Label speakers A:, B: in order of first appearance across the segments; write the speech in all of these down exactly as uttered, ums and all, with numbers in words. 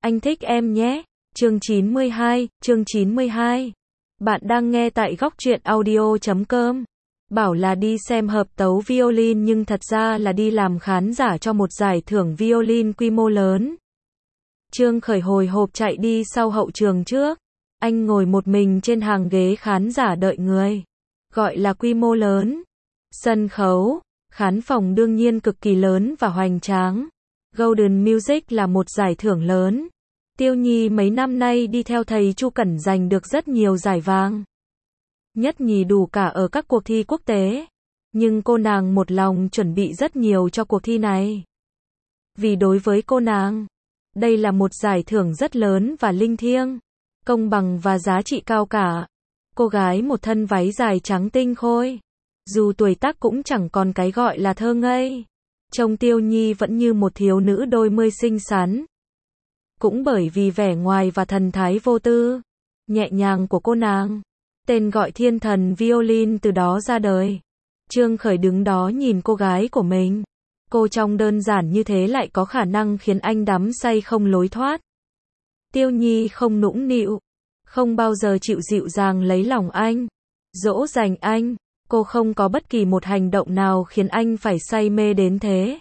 A: Anh thích em nhé. Chương chín mươi hai, chương chín mươi hai. Bạn đang nghe tại góc truyện audio chấm com. Bảo là đi xem hợp tấu violin nhưng thật ra là đi làm khán giả cho một giải thưởng violin quy mô lớn. Trương Khởi hồi hộp chạy đi sau hậu trường trước. Anh ngồi một mình trên hàng ghế khán giả đợi người. Gọi là quy mô lớn. Sân khấu, khán phòng đương nhiên cực kỳ lớn và hoành tráng. Golden Music là một giải thưởng lớn. Tiêu Nhi mấy năm nay đi theo thầy Chu Cẩn giành được rất nhiều giải vàng. Nhất nhì đủ cả ở các cuộc thi quốc tế. Nhưng cô nàng một lòng chuẩn bị rất nhiều cho cuộc thi này. Vì đối với cô nàng, đây là một giải thưởng rất lớn và linh thiêng, công bằng và giá trị cao cả. Cô gái một thân váy dài trắng tinh khôi, dù tuổi tác cũng chẳng còn cái gọi là thơ ngây. Trông Tiêu Nhi vẫn như một thiếu nữ đôi mươi xinh xắn. Cũng bởi vì vẻ ngoài và thần thái vô tư, nhẹ nhàng của cô nàng, tên gọi thiên thần violin từ đó ra đời. Trương Khởi đứng đó nhìn cô gái của mình. Cô trông đơn giản như thế lại có khả năng khiến anh đắm say không lối thoát. Tiêu Nhi không nũng nịu, không bao giờ chịu dịu dàng lấy lòng anh, dỗ dành anh. Cô không có bất kỳ một hành động nào khiến anh phải say mê đến thế.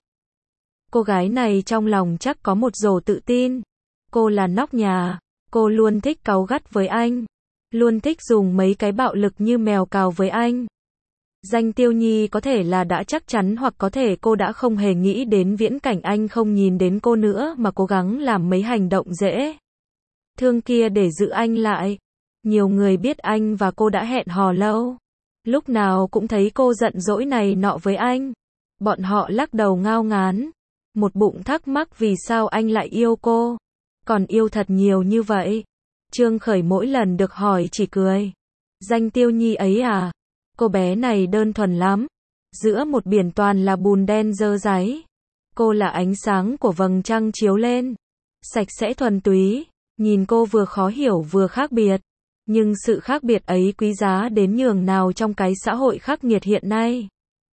A: Cô gái này trong lòng chắc có một rổ tự tin. Cô là nóc nhà, cô luôn thích cáu gắt với anh, luôn thích dùng mấy cái bạo lực như mèo cào với anh. Danh Tiêu Nhi có thể là đã chắc chắn hoặc có thể cô đã không hề nghĩ đến viễn cảnh anh không nhìn đến cô nữa mà cố gắng làm mấy hành động dễ thương kia để giữ anh lại. Nhiều người biết anh và cô đã hẹn hò lâu. Lúc nào cũng thấy cô giận dỗi này nọ với anh. Bọn họ lắc đầu ngao ngán, một bụng thắc mắc vì sao anh lại yêu cô, còn yêu thật nhiều như vậy. Trương Khởi mỗi lần được hỏi chỉ cười. Danh Tiêu Nhi ấy à? Cô bé này đơn thuần lắm. Giữa một biển toàn là bùn đen dơ dáy, cô là ánh sáng của vầng trăng chiếu lên. Sạch sẽ thuần túy, nhìn cô vừa khó hiểu vừa khác biệt. Nhưng sự khác biệt ấy quý giá đến nhường nào trong cái xã hội khắc nghiệt hiện nay.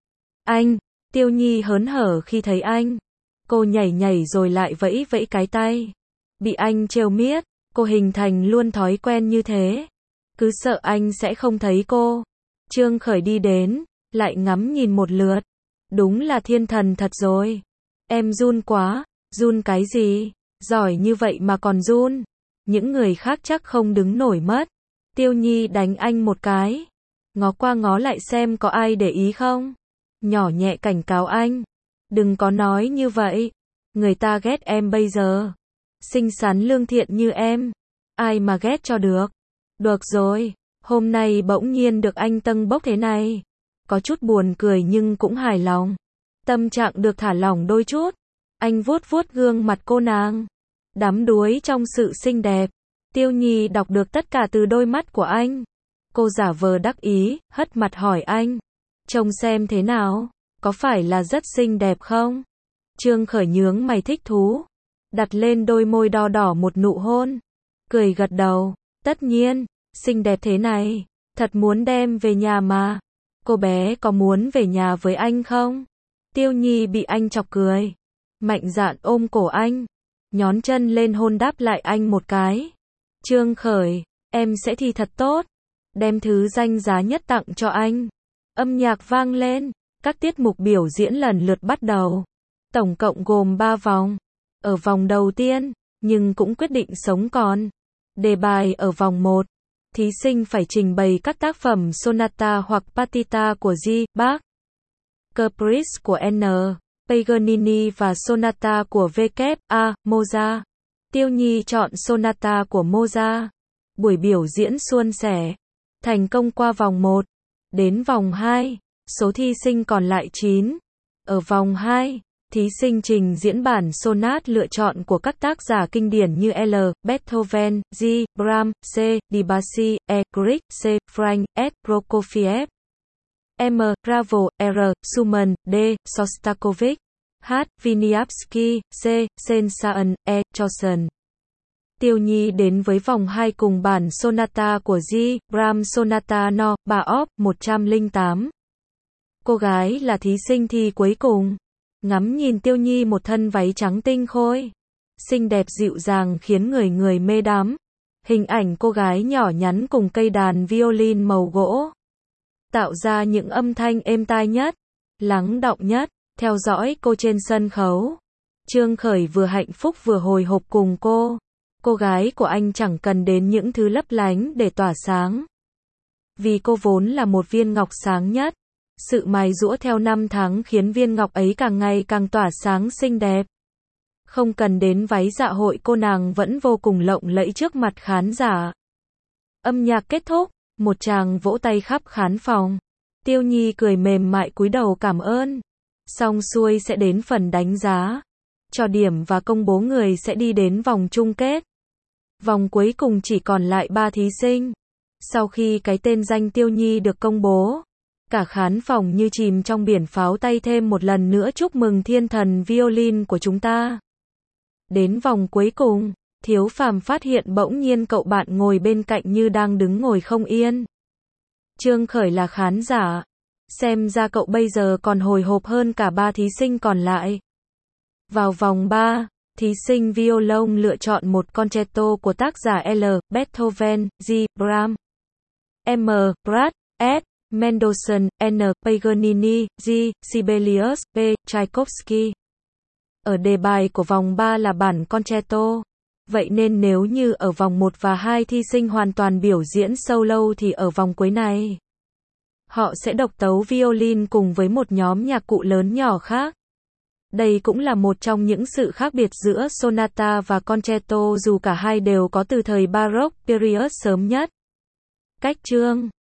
A: Anh, Tiêu Nhi hớn hở khi thấy anh. Cô nhảy nhảy rồi lại vẫy vẫy cái tay. Bị anh trêu miết, cô hình thành luôn thói quen như thế. Cứ sợ anh sẽ không thấy cô. Trương Khởi đi đến, lại ngắm nhìn một lượt. Đúng là thiên thần thật rồi. Em run quá. Run cái gì? Giỏi như vậy mà còn run. Những người khác chắc không đứng nổi mất. Tiêu Nhi đánh anh một cái. Ngó qua ngó lại xem có ai để ý không. Nhỏ nhẹ cảnh cáo anh. Đừng có nói như vậy. Người ta ghét em bây giờ. Xinh xắn lương thiện như em. Ai mà ghét cho được. Được rồi. Hôm nay bỗng nhiên được anh tâng bốc thế này. Có chút buồn cười nhưng cũng hài lòng. Tâm trạng được thả lỏng đôi chút. Anh vuốt vuốt gương mặt cô nàng. Đắm đuối trong sự xinh đẹp. Tiêu Nhi đọc được tất cả từ đôi mắt của anh. Cô giả vờ đắc ý, hất mặt hỏi anh. Trông xem thế nào? Có phải là rất xinh đẹp không? Trương Khởi nhướng mày thích thú. Đặt lên đôi môi đo đỏ một nụ hôn. Cười gật đầu. Tất nhiên, xinh đẹp thế này. Thật muốn đem về nhà mà. Cô bé có muốn về nhà với anh không? Tiêu Nhi bị anh chọc cười. Mạnh dạn ôm cổ anh. Nhón chân lên hôn đáp lại anh một cái. Trương Khởi, em sẽ thi thật tốt. Đem thứ danh giá nhất tặng cho anh. Âm nhạc vang lên. Các tiết mục biểu diễn lần lượt bắt đầu. Tổng cộng gồm ba vòng. Ở vòng đầu tiên, nhưng cũng quyết định sống còn. Đề bài ở vòng một. Thí sinh phải trình bày các tác phẩm sonata hoặc partita của G. Bach, Caprice của N. Paganini và sonata của W. A. Mozart. Tiêu Nhi chọn sonata của Mozart. Buổi biểu diễn suôn sẻ. Thành công qua vòng một. Đến vòng hai. Số thí sinh còn lại chín. Ở vòng hai, thí sinh trình diễn bản sonat lựa chọn của các tác giả kinh điển như L. Beethoven, G. Brahms, C. Debussy, E. Grieg, C. Frank, S. Prokofiev, M. Ravel, R. Schumann, D. Shostakovich, H. Wieniawski, C. Saint-Saëns, E. Chopin. Tiêu Nhi đến với vòng hai cùng bản sonata của G. Brahms Sonata No. ba op. một trăm lẻ tám. Cô gái là thí sinh thi cuối cùng. Ngắm nhìn Tiêu Nhi một thân váy trắng tinh khôi, xinh đẹp dịu dàng khiến người người mê đắm. Hình ảnh cô gái nhỏ nhắn cùng cây đàn violin màu gỗ, tạo ra những âm thanh êm tai nhất, lắng đọng nhất. Theo dõi cô trên sân khấu, Trương Khởi vừa hạnh phúc vừa hồi hộp cùng cô. Cô gái của anh chẳng cần đến những thứ lấp lánh để tỏa sáng, vì cô vốn là một viên ngọc sáng nhất. Sự mài giũa theo năm tháng khiến viên ngọc ấy càng ngày càng tỏa sáng xinh đẹp. Không cần đến váy dạ hội, cô nàng vẫn vô cùng lộng lẫy trước mặt khán giả. Âm nhạc kết thúc, một tràng vỗ tay khắp khán phòng. Tiêu Nhi cười mềm mại cúi đầu cảm ơn. Xong xuôi sẽ đến phần đánh giá, cho điểm và công bố người sẽ đi đến vòng chung kết. Vòng cuối cùng chỉ còn lại ba thí sinh. Sau khi cái tên danh Tiêu Nhi được công bố, cả khán phòng như chìm trong biển pháo tay thêm một lần nữa chúc mừng thiên thần violin của chúng ta. Đến vòng cuối cùng, Thiếu Phàm phát hiện bỗng nhiên cậu bạn ngồi bên cạnh như đang đứng ngồi không yên. Trương Khởi là khán giả, xem ra cậu bây giờ còn hồi hộp hơn cả ba thí sinh còn lại. Vào vòng ba, thí sinh violon lựa chọn một concerto của tác giả L. Beethoven, G. Brahms, M. Brad, S. Mendelssohn, N. Paganini, G. Sibelius, P. Tchaikovsky. Ở đề bài của vòng ba là bản concerto. Vậy nên nếu như ở vòng một và hai thí sinh hoàn toàn biểu diễn solo thì ở vòng cuối này, họ sẽ độc tấu violin cùng với một nhóm nhạc cụ lớn nhỏ khác. Đây cũng là một trong những sự khác biệt giữa sonata và concerto dù cả hai đều có từ thời Baroque period sớm nhất. Cách chương